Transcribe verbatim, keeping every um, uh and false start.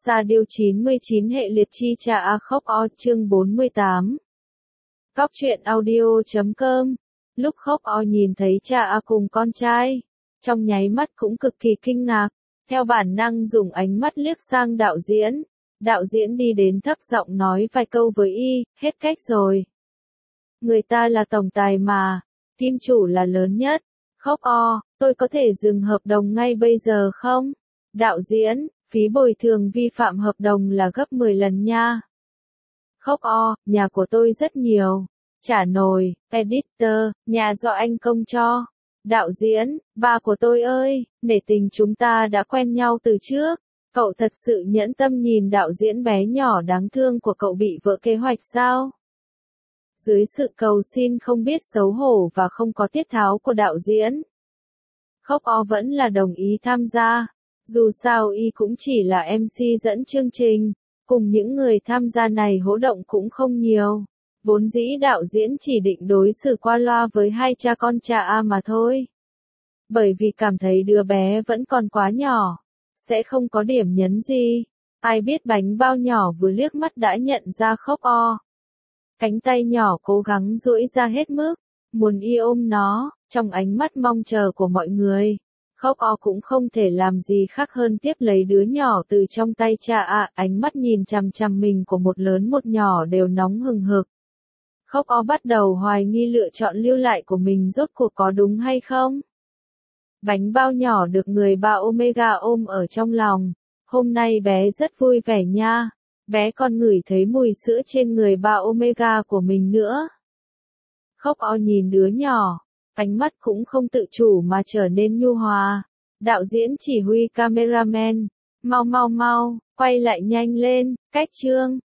Sa điêu chín mươi chín hệ liệt chi cha a khóc o chương bốn mươi tám. Cóc truyện audio chấm com. Lúc khóc o nhìn thấy cha a cùng con trai, trong nháy mắt cũng cực kỳ kinh ngạc, theo bản năng dùng ánh mắt liếc sang đạo diễn. Đạo diễn đi đến thấp giọng nói vài câu với y, hết cách rồi. Người ta là tổng tài mà, kim chủ là lớn nhất. Khóc o, tôi có thể dừng hợp đồng ngay bây giờ không? Đạo diễn, phí bồi thường vi phạm hợp đồng là gấp mười lần nha. Khóc o, nhà của tôi rất nhiều. Trả nồi, editor, nhà do anh công cho. Đạo diễn, ba của tôi ơi, nể tình chúng ta đã quen nhau từ trước. Cậu thật sự nhẫn tâm nhìn đạo diễn bé nhỏ đáng thương của cậu bị vỡ kế hoạch sao? Dưới sự cầu xin không biết xấu hổ và không có tiết tháo của đạo diễn, Khóc o vẫn là đồng ý tham gia. Dù sao y cũng chỉ là em xê dẫn chương trình, cùng những người tham gia này hỗ động cũng không nhiều. Vốn dĩ đạo diễn chỉ định đối xử qua loa với hai cha con cha A mà thôi. Bởi vì cảm thấy đứa bé vẫn còn quá nhỏ, sẽ không có điểm nhấn gì. Ai biết bánh bao nhỏ vừa liếc mắt đã nhận ra Khóc o. Cánh tay nhỏ cố gắng duỗi ra hết mức, muốn y ôm nó, trong ánh mắt mong chờ của mọi người. Khóc o cũng không thể làm gì khác hơn tiếp lấy đứa nhỏ từ trong tay cha a, ánh mắt nhìn chằm chằm mình của một lớn một nhỏ đều nóng hừng hực. Khóc o bắt đầu hoài nghi lựa chọn lưu lại của mình rốt cuộc có đúng hay không. Bánh bao nhỏ được người ba Omega ôm ở trong lòng, hôm nay bé rất vui vẻ nha, bé còn ngửi thấy mùi sữa trên người ba Omega của mình nữa. Khóc o nhìn đứa nhỏ, ánh mắt cũng không tự chủ mà trở nên nhu hòa. Đạo diễn chỉ huy cameraman, mau mau mau, quay lại nhanh lên, cách chương.